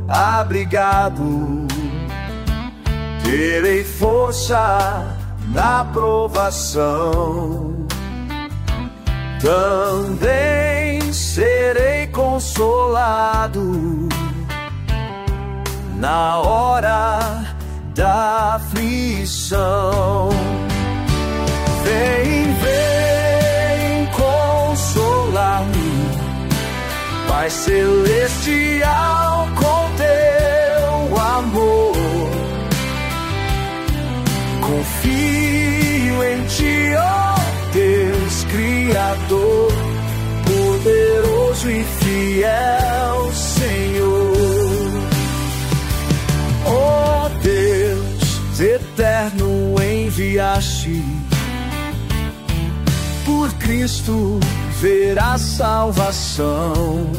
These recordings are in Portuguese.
abrigado, terei força na provação. Também serei consolado na hora da aflição. Vem, vem consolar-me, Pai Celestial, com teu amor. Confio em ti, ó Deus Criador, poderoso e fiel Senhor. Ó Deus eterno, enviaste por Cristo ver a salvação.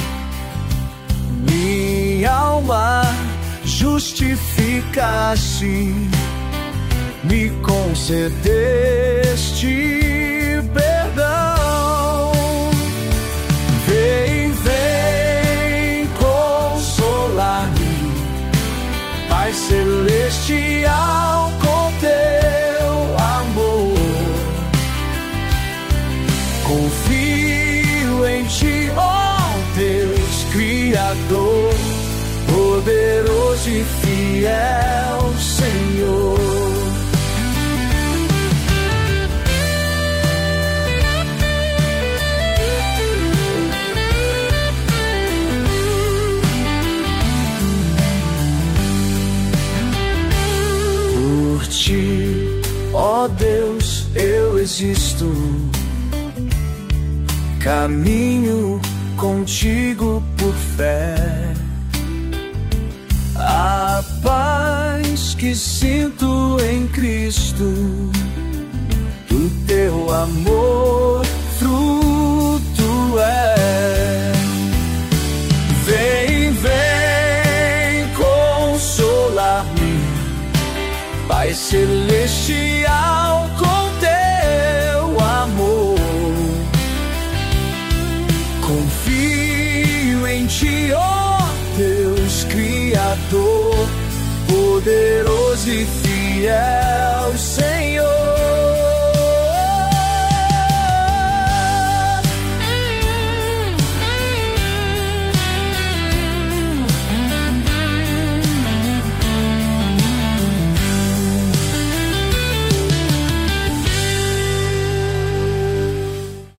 Minha alma justificaste, me concedeste perdão. Vem, vem consolar-me, Pai Celestial, com teu amor. Confio em ti, ó Deus Criador, poderoso e fiel Senhor. Por ti, ó Deus, eu existo, caminho contigo por fé. A paz que sinto em Cristo, do teu amor fruto é. Vem, vem consolar-me, Pai Celestial, com teu amor. Confio em ti, ó Deus Criador, poderoso e fiel.